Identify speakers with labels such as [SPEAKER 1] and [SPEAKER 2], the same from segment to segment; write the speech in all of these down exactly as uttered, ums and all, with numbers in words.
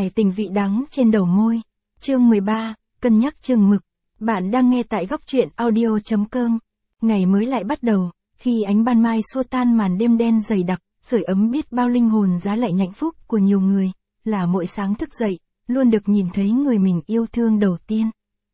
[SPEAKER 1] Hải tình vị đắng trên đầu môi. Chương mười ba, cân nhắc chừng mực. Bạn đang nghe tại góc truyện audio chấm com. Ngày mới lại bắt đầu, khi ánh ban mai xua tan màn đêm đen dày đặc, sưởi ấm biết bao linh hồn giá lạnh hạnh phúc của nhiều người, là mỗi sáng thức dậy, luôn được nhìn thấy người mình yêu thương đầu tiên.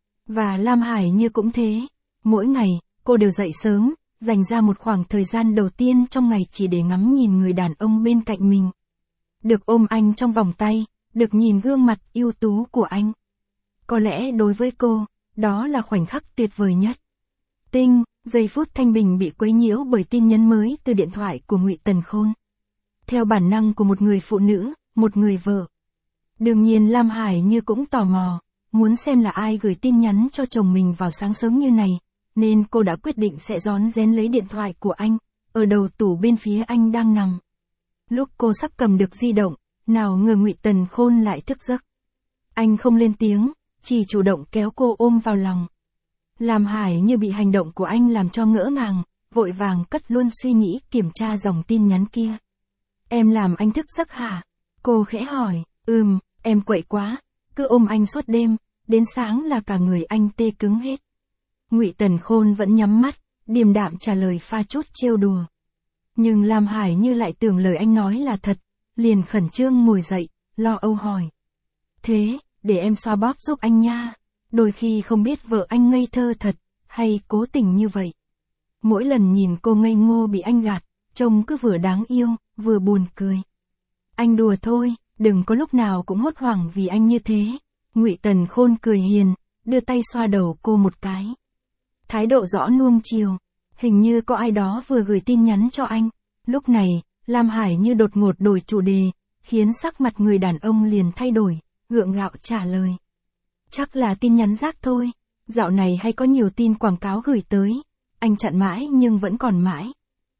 [SPEAKER 1] Và Lam Hải Như cũng thế. Mỗi ngày, cô đều dậy sớm, dành ra một khoảng thời gian đầu tiên trong ngày chỉ để ngắm nhìn người đàn ông bên cạnh mình. Được ôm anh trong vòng tay, được nhìn gương mặt ưu tú của anh. Có lẽ đối với cô, đó là khoảnh khắc tuyệt vời nhất. Tinh, giây phút thanh bình bị quấy nhiễu bởi tin nhắn mới từ điện thoại của Ngụy Tần Khôn. Theo bản năng của một người phụ nữ, một người vợ. Đương nhiên Lam Hải Như cũng tò mò, muốn xem là ai gửi tin nhắn cho chồng mình vào sáng sớm như này, nên cô đã quyết định sẽ rón rén lấy điện thoại của anh, ở đầu tủ bên phía anh đang nằm. Lúc cô sắp cầm được di động, nào ngờ Ngụy Tần Khôn lại thức giấc. Anh không lên tiếng, chỉ chủ động kéo cô ôm vào lòng. Lam Hải Như bị hành động của anh làm cho ngỡ ngàng, vội vàng cất luôn suy nghĩ kiểm tra dòng tin nhắn kia. Em làm anh thức giấc hả? Cô khẽ hỏi. Ừm, em quậy quá, cứ ôm anh suốt đêm, đến sáng là cả người anh tê cứng hết. Ngụy Tần Khôn vẫn nhắm mắt, điềm đạm trả lời pha chút trêu đùa. Nhưng Lam Hải Như lại tưởng lời anh nói là thật, liền khẩn trương ngồi dậy, lo âu hỏi. Thế, để em xoa bóp giúp anh nha. Đôi khi không biết vợ anh ngây thơ thật, hay cố tình như vậy. Mỗi lần nhìn cô ngây ngô bị anh gạt, trông cứ vừa đáng yêu, vừa buồn cười. Anh đùa thôi, đừng có lúc nào cũng hốt hoảng vì anh như thế. Ngụy Tần Khôn cười hiền, đưa tay xoa đầu cô một cái. Thái độ rõ nuông chiều. Hình như có ai đó vừa gửi tin nhắn cho anh. Lúc này, Lam Hải Như đột ngột đổi chủ đề, khiến sắc mặt người đàn ông liền thay đổi, gượng gạo trả lời. Chắc là tin nhắn rác thôi, dạo này hay có nhiều tin quảng cáo gửi tới, anh chặn mãi nhưng vẫn còn mãi.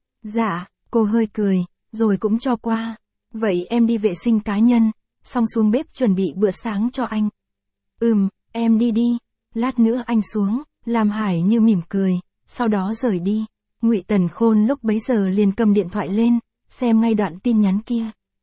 [SPEAKER 1] Dạ, cô hơi cười, rồi cũng cho qua. Vậy em đi vệ sinh cá nhân, xong xuống bếp chuẩn bị bữa sáng cho anh. Ừm, em đi đi, lát nữa anh xuống. Lam Hải Như mỉm cười, sau đó rời đi. Ngụy Tần Khôn lúc bấy giờ liền cầm điện thoại lên, xem ngay đoạn tin nhắn kia.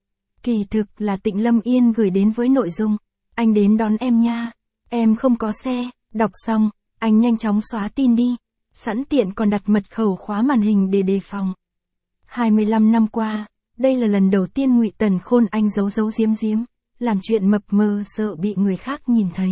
[SPEAKER 1] Kỳ thực là Tịnh Lâm Yên gửi đến với nội dung, anh đến đón em nha, em không có xe. Đọc xong, anh nhanh chóng xóa tin đi, sẵn tiện còn đặt mật khẩu khóa màn hình để đề phòng. hai mươi lăm năm qua, đây là lần đầu tiên Ngụy Tần Khôn anh giấu giấu giếm giếm, làm chuyện mập mờ sợ bị người khác nhìn thấy.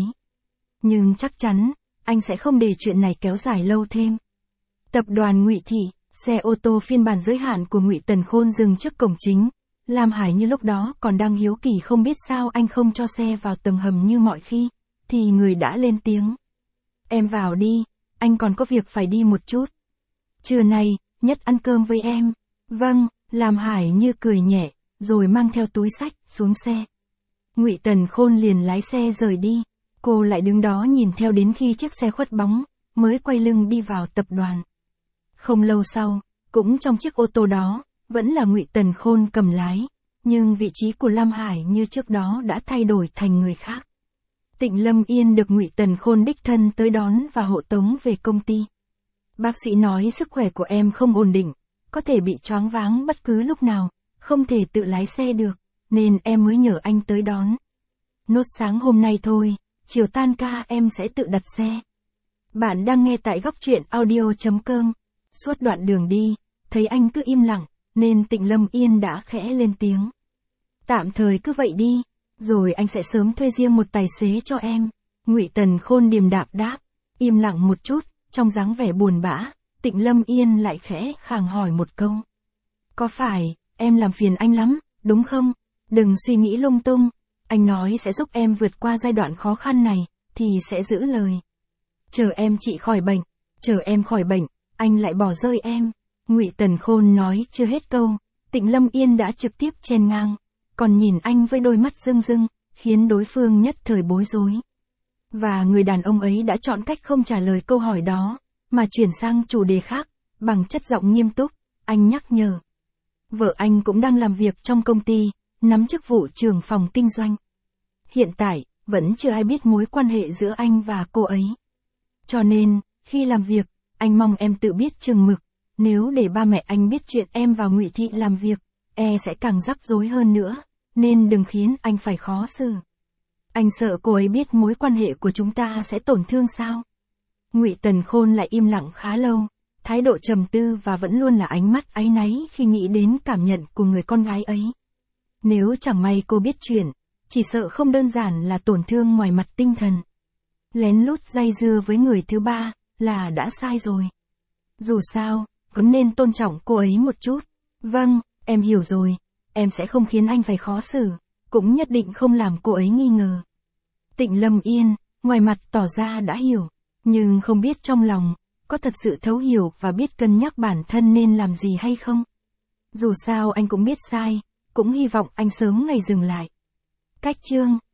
[SPEAKER 1] Nhưng chắc chắn, anh sẽ không để chuyện này kéo dài lâu thêm. Tập đoàn Ngụy Thị, xe ô tô phiên bản giới hạn của Ngụy Tần Khôn dừng trước cổng chính. Lam Hải Như lúc đó còn đang hiếu kỳ không biết sao anh không cho xe vào tầng hầm như mọi khi, thì người đã lên tiếng. Em vào đi, anh còn có việc phải đi một chút. Trưa nay, nhất ăn cơm với em. Vâng, Lam Hải Như cười nhẹ, rồi mang theo túi xách, xuống xe. Ngụy Tần Khôn liền lái xe rời đi. Cô lại đứng đó nhìn theo đến khi chiếc xe khuất bóng, mới quay lưng đi vào tập đoàn. Không lâu sau, cũng trong chiếc ô tô đó, vẫn là Ngụy Tần Khôn cầm lái, nhưng vị trí của Lam Hải Như trước đó đã thay đổi thành người khác. Tịnh Lâm Yên được Ngụy Tần Khôn đích thân tới đón và hộ tống về công ty. Bác sĩ nói sức khỏe của em không ổn định, có thể bị choáng váng bất cứ lúc nào, không thể tự lái xe được, nên em mới nhờ anh tới đón. Nốt sáng hôm nay thôi, chiều tan ca em sẽ tự đặt xe. Bạn đang nghe tại góc truyện audio chấm com. Suốt đoạn đường đi, thấy anh cứ im lặng, nên Tịnh Lâm Yên đã khẽ lên tiếng. Tạm thời cứ vậy đi, rồi anh sẽ sớm thuê riêng một tài xế cho em. Ngụy Tần Khôn điềm đạm đáp, im lặng một chút, trong dáng vẻ buồn bã, Tịnh Lâm Yên lại khẽ khàng hỏi một câu. Có phải, em làm phiền anh lắm, đúng không? Đừng suy nghĩ lung tung, anh nói sẽ giúp em vượt qua giai đoạn khó khăn này, thì sẽ giữ lời. Chờ em trị khỏi bệnh, chờ em khỏi bệnh, anh lại bỏ rơi em. Ngụy Tần Khôn nói chưa hết câu, Tịnh Lâm Yên đã trực tiếp chen ngang, còn nhìn anh với đôi mắt rưng rưng, khiến đối phương nhất thời bối rối. Và người đàn ông ấy đã chọn cách không trả lời câu hỏi đó, mà chuyển sang chủ đề khác, bằng chất giọng nghiêm túc, anh nhắc nhở. Vợ anh cũng đang làm việc trong công ty, nắm chức vụ trưởng phòng kinh doanh. Hiện tại, vẫn chưa ai biết mối quan hệ giữa anh và cô ấy. Cho nên, khi làm việc, anh mong em tự biết chừng mực, nếu để ba mẹ anh biết chuyện em vào Ngụy Thị làm việc, e sẽ càng rắc rối hơn nữa, nên đừng khiến anh phải khó xử. Anh sợ cô ấy biết mối quan hệ của chúng ta sẽ tổn thương sao? Ngụy Tần Khôn lại im lặng khá lâu, thái độ trầm tư và vẫn luôn là ánh mắt áy náy khi nghĩ đến cảm nhận của người con gái ấy. Nếu chẳng may cô biết chuyện, chỉ sợ không đơn giản là tổn thương ngoài mặt tinh thần. Lén lút dây dưa với người thứ ba, là đã sai rồi. Dù sao, cũng nên tôn trọng cô ấy một chút. Vâng, em hiểu rồi, em sẽ không khiến anh phải khó xử, cũng nhất định không làm cô ấy nghi ngờ. Tịnh Lâm Yên, ngoài mặt tỏ ra đã hiểu, nhưng không biết trong lòng, có thật sự thấu hiểu và biết cân nhắc bản thân nên làm gì hay không. Dù sao anh cũng biết sai, cũng hy vọng anh sớm ngày dừng lại. Cách chương